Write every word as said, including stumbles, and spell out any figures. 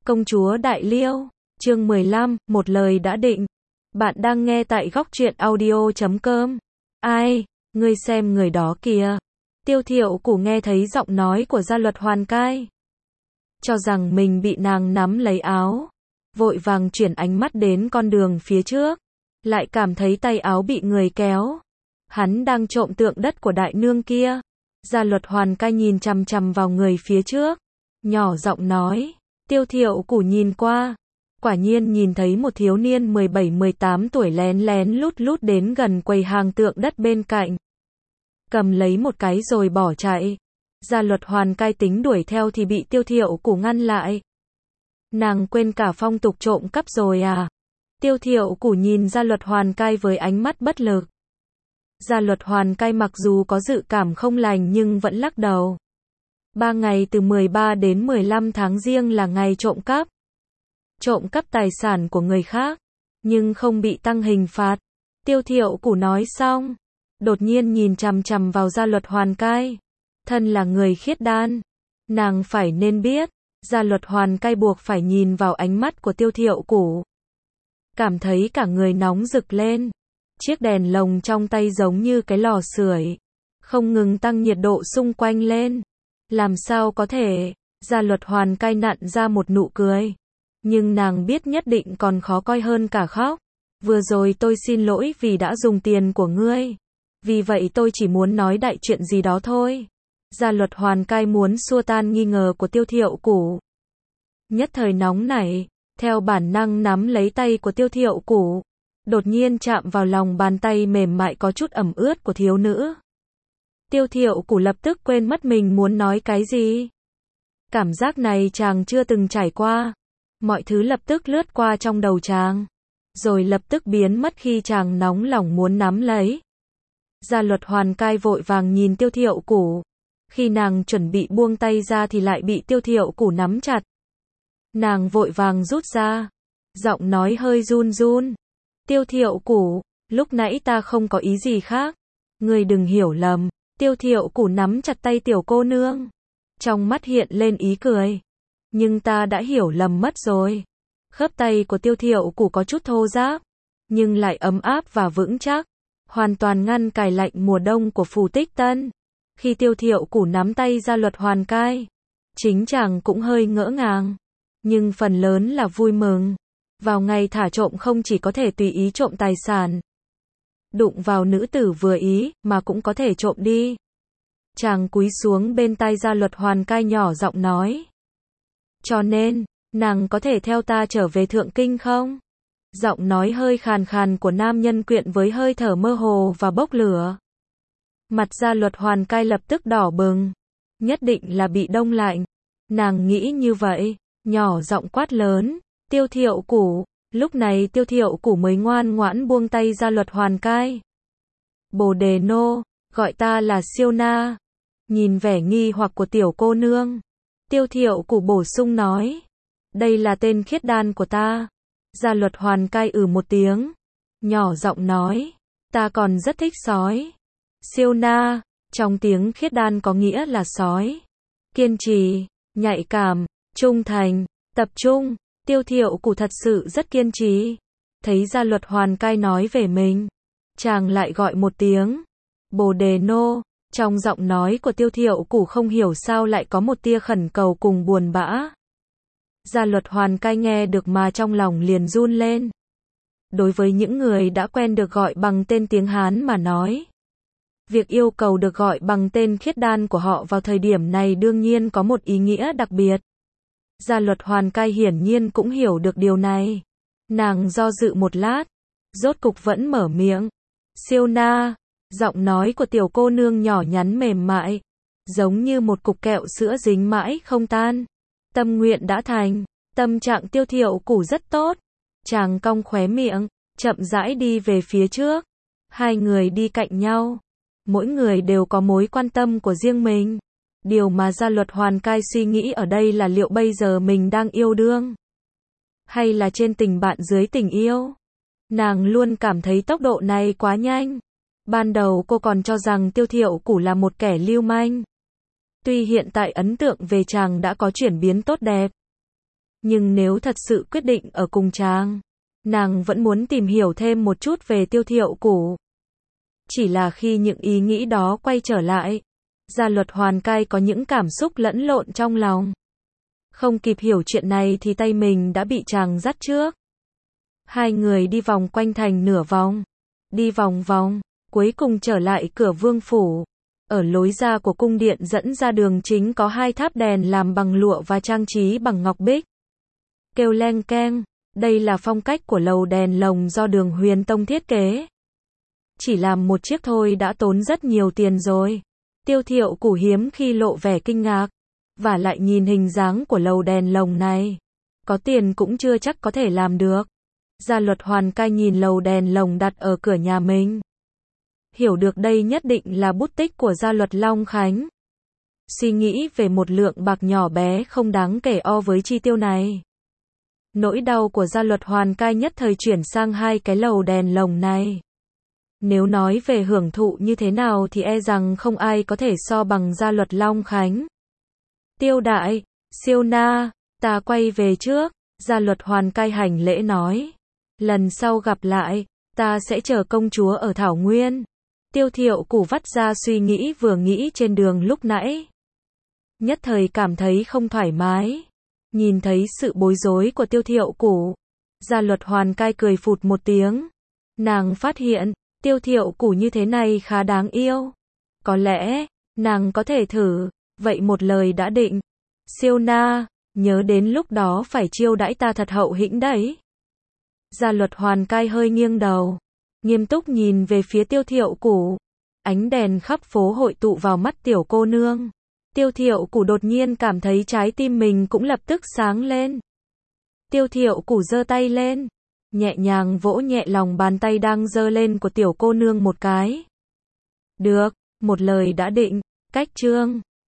Công chúa Đại Liêu, chương mười lăm, một lời đã định. Bạn đang nghe tại góc truyện audio chấm com. Ai, ngươi xem người đó kìa. Tiêu Thiệu Củ nghe thấy giọng nói của Gia Luật Hoàn Cai, cho rằng mình bị nàng nắm lấy áo, vội vàng chuyển ánh mắt đến con đường phía trước, lại cảm thấy tay áo bị người kéo. Hắn đang trộm tượng đất của đại nương kia. Gia Luật Hoàn Cai nhìn chằm chằm vào người phía trước, nhỏ giọng nói. Tiêu Thiệu Củ nhìn qua, quả nhiên nhìn thấy một thiếu niên mười bảy mười tám tuổi lén lén lút lút đến gần quầy hàng tượng đất bên cạnh, cầm lấy một cái rồi bỏ chạy. Gia Luật Hoàn Cai tính đuổi theo thì bị Tiêu Thiệu Củ ngăn lại. Nàng quên cả phong tục trộm cắp rồi à? Tiêu Thiệu Củ nhìn Gia Luật Hoàn Cai với ánh mắt bất lực. Gia Luật Hoàn Cai mặc dù có dự cảm không lành nhưng vẫn lắc đầu. Ba ngày từ mười ba đến mười lăm tháng Giêng là ngày trộm cắp. Trộm cắp tài sản của người khác, nhưng không bị tăng hình phạt. Tiêu Thiệu Củ nói xong, đột nhiên nhìn chằm chằm vào Gia Luật Hoàn Cai. Thân là người khiết đan, nàng phải nên biết. Gia Luật Hoàn Cai buộc phải nhìn vào ánh mắt của Tiêu Thiệu Củ, cảm thấy cả người nóng rực lên. Chiếc đèn lồng trong tay giống như cái lò sưởi, không ngừng tăng nhiệt độ xung quanh lên. Làm sao có thể? Gia Luật Hoàn Cai nặn ra một nụ cười, nhưng nàng biết nhất định còn khó coi hơn cả khóc. Vừa rồi tôi xin lỗi vì đã dùng tiền của ngươi, vì vậy tôi chỉ muốn nói đại chuyện gì đó thôi. Gia Luật Hoàn Cai muốn xua tan nghi ngờ của Tiêu Thiệu Củ, nhất thời nóng nảy, theo bản năng nắm lấy tay của Tiêu Thiệu Củ, đột nhiên chạm vào lòng bàn tay mềm mại có chút ẩm ướt của thiếu nữ. Tiêu Thiệu Củ lập tức quên mất mình muốn nói cái gì. Cảm giác này chàng chưa từng trải qua. Mọi thứ lập tức lướt qua trong đầu chàng, rồi lập tức biến mất khi chàng nóng lòng muốn nắm lấy. Gia Luật Hoàn Cai vội vàng nhìn Tiêu Thiệu Củ. Khi nàng chuẩn bị buông tay ra thì lại bị Tiêu Thiệu Củ nắm chặt. Nàng vội vàng rút ra, giọng nói hơi run run. Tiêu Thiệu Củ, lúc nãy ta không có ý gì khác, ngươi đừng hiểu lầm. Tiêu Thiệu Củ nắm chặt tay tiểu cô nương, trong mắt hiện lên ý cười. Nhưng ta đã hiểu lầm mất rồi. Khớp tay của Tiêu Thiệu Củ có chút thô ráp, nhưng lại ấm áp và vững chắc, hoàn toàn ngăn cài lạnh mùa đông của Phù Tích Tân. Khi Tiêu Thiệu Củ nắm tay Gia Luật Hoàn Cai, chính chàng cũng hơi ngỡ ngàng, nhưng phần lớn là vui mừng. Vào ngày thả trộm không chỉ có thể tùy ý trộm tài sản, đụng vào nữ tử vừa ý, mà cũng có thể trộm đi. Chàng cúi xuống bên tai Gia Luật Hoàn Cai nhỏ giọng nói. Cho nên, nàng có thể theo ta trở về Thượng Kinh không? Giọng nói hơi khàn khàn của nam nhân quyện với hơi thở mơ hồ và bốc lửa. Mặt Gia Luật Hoàn Cai lập tức đỏ bừng. Nhất định là bị đông lạnh. Nàng nghĩ như vậy, nhỏ giọng quát lớn. Tiêu Thiệu Củ. Lúc này Tiêu Thiệu Củ mới ngoan ngoãn buông tay Gia Luật Hoàn Cai. Bồ Đề Nô, gọi ta là Siêu Na. Nhìn vẻ nghi hoặc của tiểu cô nương, Tiêu Thiệu Củ bổ sung nói. Đây là tên khiết đan của ta. Gia Luật Hoàn Cai ừ một tiếng, nhỏ giọng nói. Ta còn rất thích sói. Siêu Na, trong tiếng khiết đan có nghĩa là sói. Kiên trì, nhạy cảm, trung thành, tập trung. Tiêu Thiệu Củ thật sự rất kiên trì. Thấy Gia Luật Hoàn Cai nói về mình, chàng lại gọi một tiếng. Bồ Đề Nô. Trong giọng nói của Tiêu Thiệu Củ không hiểu sao lại có một tia khẩn cầu cùng buồn bã. Gia Luật Hoàn Cai nghe được mà trong lòng liền run lên. Đối với những người đã quen được gọi bằng tên tiếng Hán mà nói, việc yêu cầu được gọi bằng tên khiết đan của họ vào thời điểm này đương nhiên có một ý nghĩa đặc biệt. Gia Luật Hoàn Cai hiển nhiên cũng hiểu được điều này. Nàng do dự một lát, rốt cục vẫn mở miệng. Siêu Na. Giọng nói của tiểu cô nương nhỏ nhắn mềm mại, giống như một cục kẹo sữa dính mãi không tan. Tâm nguyện đã thành. Tâm trạng Tiêu Thiệu Củ rất tốt. Chàng cong khóe miệng, chậm rãi đi về phía trước. Hai người đi cạnh nhau, mỗi người đều có mối quan tâm của riêng mình. Điều mà Gia Luật Hoàn Cai suy nghĩ ở đây là liệu bây giờ mình đang yêu đương, hay là trên tình bạn dưới tình yêu. Nàng luôn cảm thấy tốc độ này quá nhanh. Ban đầu cô còn cho rằng Tiêu Thiệu Củ là một kẻ lưu manh. Tuy hiện tại ấn tượng về chàng đã có chuyển biến tốt đẹp, Nhưng nếu thật sự quyết định ở cùng chàng, nàng vẫn muốn tìm hiểu thêm một chút về Tiêu Thiệu Củ. Chỉ là khi những ý nghĩ đó quay trở lại, Gia Luật Hoàn Cai có những cảm xúc lẫn lộn trong lòng. Không kịp hiểu chuyện này thì tay mình đã bị chàng dắt trước. Hai người đi vòng quanh thành nửa vòng, đi vòng vòng, cuối cùng trở lại cửa vương phủ. Ở lối ra của cung điện dẫn ra đường chính có hai tháp đèn làm bằng lụa và trang trí bằng ngọc bích. Kêu leng keng, đây là phong cách của lầu đèn lồng do Đường Huyền Tông thiết kế. Chỉ làm một chiếc thôi đã tốn rất nhiều tiền rồi. Tiêu Thiệu Củ hiếm khi lộ vẻ kinh ngạc, và lại nhìn hình dáng của lầu đèn lồng này, có tiền cũng chưa chắc có thể làm được. Gia Luật Hoàn Cai nhìn lầu đèn lồng đặt ở cửa nhà mình, hiểu được đây nhất định là bút tích của Gia Luật Long Khánh. Suy nghĩ về một lượng bạc nhỏ bé không đáng kể o với chi tiêu này. Nỗi đau của Gia Luật Hoàn Cai nhất thời chuyển sang hai cái lầu đèn lồng này. Nếu nói về hưởng thụ như thế nào thì e rằng không ai có thể so bằng Gia Luật Long Khánh. Tiêu đại, Siêu Na, ta quay về trước. Gia Luật Hoàn Cai hành lễ nói. Lần sau gặp lại, ta sẽ chờ công chúa ở Thảo Nguyên. Tiêu Thiệu Củ vắt ra suy nghĩ vừa nghĩ trên đường lúc nãy. Nhất thời cảm thấy không thoải mái. Nhìn thấy sự bối rối của Tiêu Thiệu Củ, Gia Luật Hoàn Cai cười phụt một tiếng. Nàng phát hiện, Tiêu Thiệu Củ như thế này khá đáng yêu. Có lẽ, nàng có thể thử, vậy một lời đã định. Siêu Na, nhớ đến lúc đó phải chiêu đãi ta thật hậu hĩnh đấy. Gia Luật Hoàn Cai hơi nghiêng đầu, nghiêm túc nhìn về phía Tiêu Thiệu Củ. Ánh đèn khắp phố hội tụ vào mắt tiểu cô nương. Tiêu Thiệu Củ đột nhiên cảm thấy trái tim mình cũng lập tức sáng lên. Tiêu Thiệu Củ giơ tay lên, nhẹ nhàng vỗ nhẹ lòng bàn tay đang giơ lên của tiểu cô nương một cái. Được, một lời đã định, cách chương.